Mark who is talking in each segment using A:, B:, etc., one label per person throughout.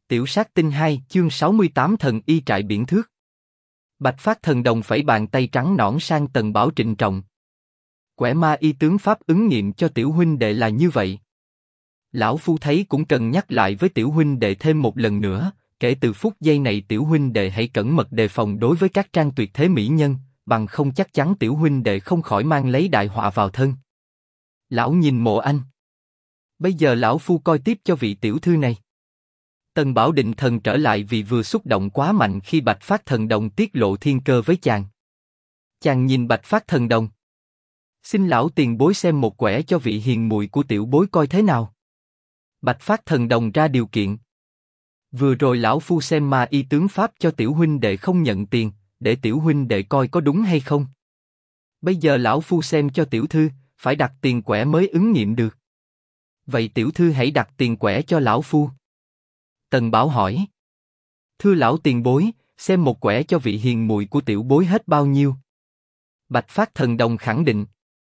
A: Tiểu sát tinh 2 chương 68 thần y trại biển thước. Bạch Phát thần đồng phẩy bàn tay trắng nõn sang Tần Bảo trịnh trọng. Quẻ ma y tướng pháp ứng nghiệm cho tiểu huynh đệ là như vậy. Lão phu thấy cũng cần nhắc lại với tiểu huynh đệ thêm một lần nữa, kể từ phút giây này tiểu huynh đệ hãy cẩn mật đề phòng đối với các trang tuyệt thế mỹ nhân, bằng không chắc chắn tiểu huynh đệ không khỏi mang lấy đại họa vào thân. Lão nhìn Mộ Anh. Bây giờ lão phu coi tiếp cho vị tiểu thư này. Tần Bảo định thần trở lại vì vừa xúc động quá mạnh khi Bạch Phát thần đồng tiết lộ thiên cơ với chàng. Chàng nhìn Bạch Phát thần đồng. Xin lão tiền bối xem một quẻ cho vị hiền muội của tiểu bối coi thế nào. Bạch Phát thần đồng ra điều kiện. Vừa rồi lão phu xem ma y tướng pháp cho tiểu huynh đệ không nhận tiền, để tiểu huynh đệ coi có đúng hay không. Bây giờ lão phu xem cho tiểu thư, phải đặt tiền quẻ mới ứng nghiệm được. Vậy tiểu thư hãy đặt tiền quẻ cho lão phu. Tần Bảo hỏi. Thưa lão tiền bối, xem một quẻ cho vị hiền muội của tiểu bối hết bao nhiêu? Bạch Phát thần đồng khẳng định.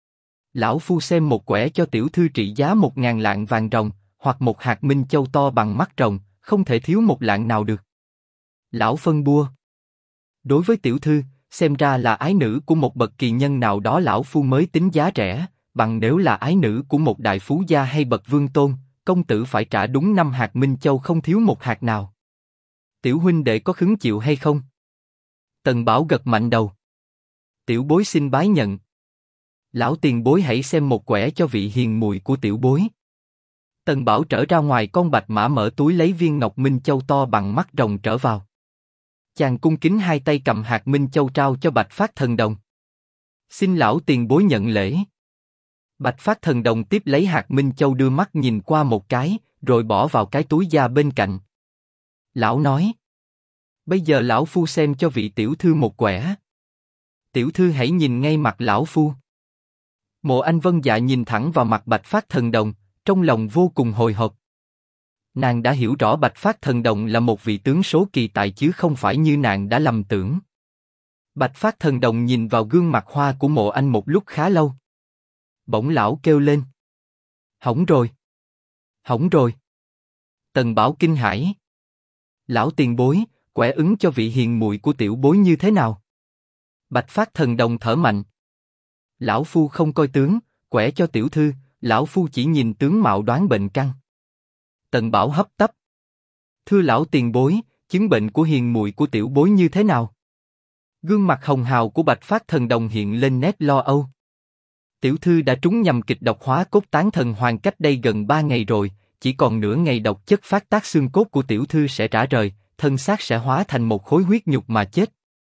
A: Lão phu xem một quẻ cho tiểu thư trị giá 1000 lạng vàng ròng, hoặc một hạt minh châu to bằng mắt rồng, không thể thiếu một lạng nào được. Lão phân bua. Đối với tiểu thư, xem ra là ái nữ của một bậc kỳ nhân nào đó lão phu mới tính giá rẻ, bằng nếu là ái nữ của một đại phú gia hay bậc vương tôn, công tử phải trả đúng 5 hạt minh châu không thiếu một hạt nào. Tiểu huynh đệ có khứng chịu hay không? Tần Bảo gật mạnh đầu. Tiểu bối xin bái nhận. Lão tiền bối hãy xem một quẻ cho vị hiền muội của tiểu bối. Tần Bảo trở ra ngoài, con bạch mã mở túi lấy viên ngọc minh châu to bằng mắt rồng trở vào. Chàng cung kính hai tay cầm hạt minh châu trao cho Bạch Phát thần đồng. Xin lão tiền bối nhận lễ. Bạch Phát thần đồng tiếp lấy hạt minh châu đưa mắt nhìn qua một cái, rồi bỏ vào cái túi da bên cạnh. Lão nói. Bây giờ lão phu xem cho vị tiểu thư một quẻ. Tiểu thư hãy nhìn ngay mặt lão phu. Mộ Anh vâng dạ nhìn thẳng vào mặt Bạch Phát thần đồng, trong lòng vô cùng hồi hộp. Nàng đã hiểu rõ Bạch Phát thần đồng là một vị tướng số kỳ tài chứ không phải như nàng đã lầm tưởng. Bạch Phát thần đồng nhìn vào gương mặt hoa của Mộ Anh một lúc khá lâu. Bỗng lão kêu lên. Hỏng rồi! Hỏng rồi! Tần Bảo kinh hãi. Lão tiền bối, quẻ ứng cho vị hiền muội của tiểu bối như thế nào? Bạch Phát thần đồng thở mạnh. Lão phu không coi tướng, quẻ cho tiểu thư, lão phu chỉ nhìn tướng mạo đoán bệnh căn. Tần Bảo hấp tấp. Thưa lão tiền bối, chứng bệnh của hiền muội của tiểu bối như thế nào? Gương mặt hồng hào của Bạch Phát thần đồng hiện lên nét lo âu. Tiểu thư đã trúng nhầm kịch độc hóa cốt tán thần hoàng cách đây gần 3 ngày rồi, chỉ còn nửa ngày độc chất phát tác xương cốt của tiểu thư sẽ rã rời, thân xác sẽ hóa thành một khối huyết nhục mà chết.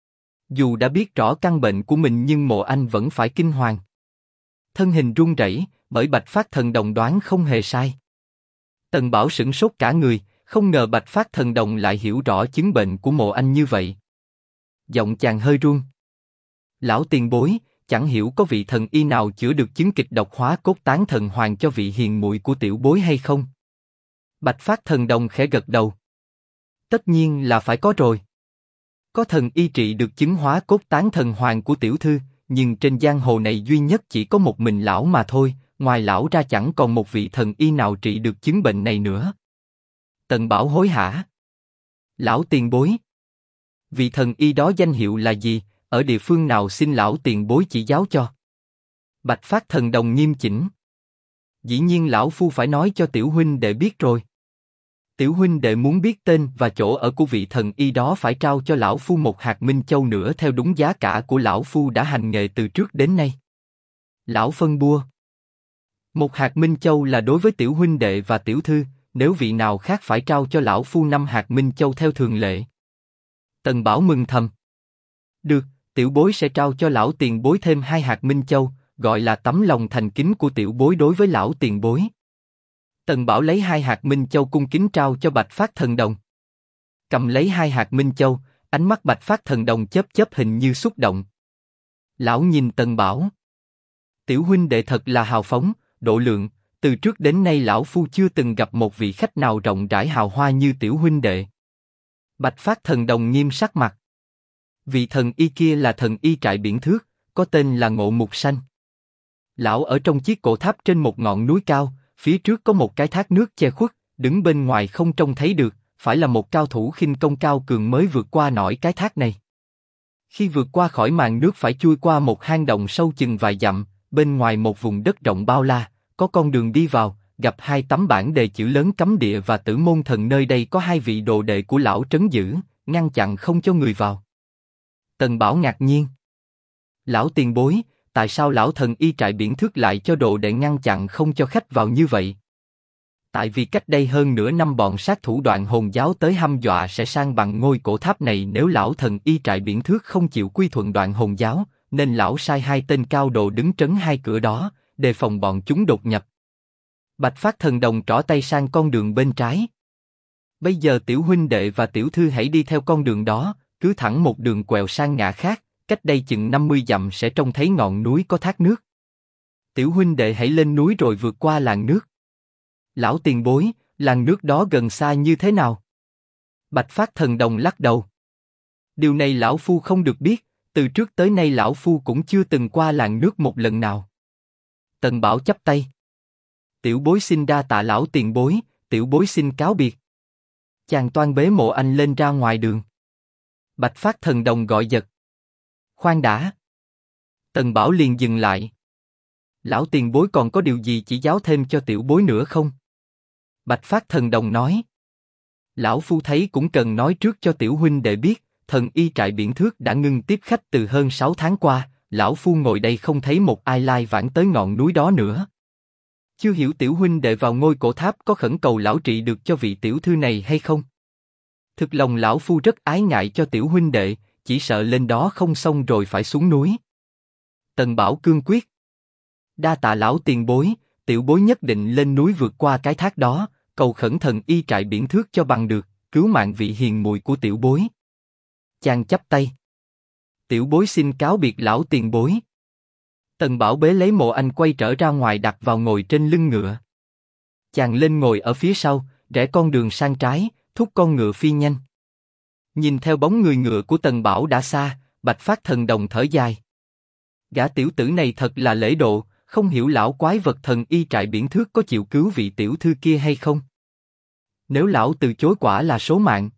A: Dù đã biết rõ căn bệnh của mình nhưng Mộ Anh vẫn phải kinh hoàng. Thân hình run rẩy, bởi Bạch Phát thần đồng đoán không hề sai. Tần Bảo sửng sốt cả người, không ngờ Bạch Phát thần đồng lại hiểu rõ chứng bệnh của Mộ Anh như vậy. Giọng chàng hơi run. Lão tiền bối, chẳng hiểu có vị thần y nào chữa được chứng kịch độc hóa cốt tán thần hoàng cho vị hiền muội của tiểu bối hay không? Bạch Phát thần đồng khẽ gật đầu. Tất nhiên là phải có rồi. Có thần y trị được chứng hóa cốt tán thần hoàng của tiểu thư, nhưng trên giang hồ này duy nhất chỉ có một mình lão mà thôi, ngoài lão ra chẳng còn một vị thần y nào trị được chứng bệnh này nữa. Tần Bảo hối hả. Lão tiền bối. Vị thần y đó danh hiệu là gì, ở địa phương nào xin lão tiền bối chỉ giáo cho. Bạch Phát thần đồng nghiêm chỉnh. Dĩ nhiên lão phu phải nói cho tiểu huynh đệ biết rồi. Tiểu huynh đệ muốn biết tên và chỗ ở của vị thần y đó phải trao cho lão phu một hạt minh châu nữa theo đúng giá cả của lão phu đã hành nghề từ trước đến nay. Lão phân bua. Một hạt minh châu là đối với tiểu huynh đệ và tiểu thư, nếu vị nào khác phải trao cho lão phu 5 hạt minh châu theo thường lệ. Tần Bảo mừng thầm. Được, tiểu bối sẽ trao cho lão tiền bối thêm 2 hạt minh châu, gọi là tấm lòng thành kính của tiểu bối đối với lão tiền bối. Tần Bảo lấy 2 hạt minh châu cung kính trao cho Bạch Phát thần đồng. Cầm lấy 2 hạt minh châu, ánh mắt Bạch Phát thần đồng chớp chớp hình như xúc động. Lão nhìn Tần Bảo. Tiểu huynh đệ thật là hào phóng, độ lượng, từ trước đến nay lão phu chưa từng gặp một vị khách nào rộng rãi hào hoa như tiểu huynh đệ. Bạch Phát thần đồng nghiêm sắc mặt. Vị thần y kia là thần y trại biển thước, có tên là Ngộ Mục Sanh. Lão ở trong chiếc cổ tháp trên một ngọn núi cao, phía trước có một cái thác nước che khuất, đứng bên ngoài không trông thấy được, phải là một cao thủ khinh công cao cường mới vượt qua nổi cái thác này. Khi vượt qua khỏi màn nước phải chui qua một hang động sâu chừng vài dặm, bên ngoài một vùng đất rộng bao la, có con đường đi vào, gặp hai tấm bảng đề chữ lớn cấm địa và tử môn thần, nơi đây có hai vị đồ đệ của lão trấn giữ, ngăn chặn không cho người vào. Tần Bảo ngạc nhiên. Lão tiền bối, tại sao lão thần y trại Biển Thước lại cho đồ đệ ngăn chặn không cho khách vào như vậy? Tại vì cách đây hơn nửa năm bọn sát thủ Đoạn Hồn giáo tới hăm dọa sẽ san bằng ngôi cổ tháp này nếu lão thần y trại Biển Thước không chịu quy thuận Đoạn Hồn giáo, nên lão sai hai tên cao đồ đứng trấn hai cửa đó, đề phòng bọn chúng đột nhập. Bạch Phát Thần Đồng trỏ tay sang con đường bên trái. Bây giờ tiểu huynh đệ và tiểu thư hãy đi theo con đường đó, cứ thẳng một đường quẹo sang ngã khác, cách đây chừng 50 dặm sẽ trông thấy ngọn núi có thác nước. Tiểu huynh đệ hãy lên núi rồi vượt qua làn nước. Lão tiền bối, làn nước đó gần xa như thế nào? Bạch Phát Thần Đồng lắc đầu. Điều này lão phu không được biết, từ trước tới nay lão phu cũng chưa từng qua làn nước một lần nào. Tần Bảo chắp tay. Tiểu bối xin đa tạ lão tiền bối, tiểu bối xin cáo biệt. Chàng toan bế Mộ Anh lên ra ngoài đường. Bạch Phát Thần Đồng gọi giật. Khoan đã. Tần Bảo liền dừng lại. Lão tiền bối còn có điều gì chỉ giáo thêm cho tiểu bối nữa không? Bạch Phát Thần Đồng nói. Lão phu thấy cũng cần nói trước cho tiểu huynh đệ biết, thần y trại Biển Thước đã ngưng tiếp khách từ hơn 6 tháng qua, lão phu ngồi đây không thấy một ai lai vãng tới ngọn núi đó nữa. Chưa hiểu tiểu huynh đệ vào ngôi cổ tháp có khẩn cầu lão trị được cho vị tiểu thư này hay không? Thực lòng lão phu rất ái ngại cho tiểu huynh đệ, chỉ sợ lên đó không xong rồi phải xuống núi. Tần Bảo cương quyết. Đa tạ lão tiền bối, tiểu bối nhất định lên núi vượt qua cái thác đó, cầu khẩn thần y trại Biển Thước cho bằng được, cứu mạng vị hiền muội của tiểu bối. Chàng chắp tay. Tiểu bối xin cáo biệt lão tiền bối. Tần Bảo bế lấy Mộ Anh quay trở ra ngoài đặt vào ngồi trên lưng ngựa. Chàng lên ngồi ở phía sau, rẽ con đường sang trái, thúc con ngựa phi nhanh. Nhìn theo bóng người ngựa của Tần Bảo đã xa, Bạch Phát Thần Đồng thở dài. Gã tiểu tử này thật là lễ độ, không hiểu lão quái vật thần y trại Biển Thước có chịu cứu vị tiểu thư kia hay không. Nếu lão từ chối quả là số mạng.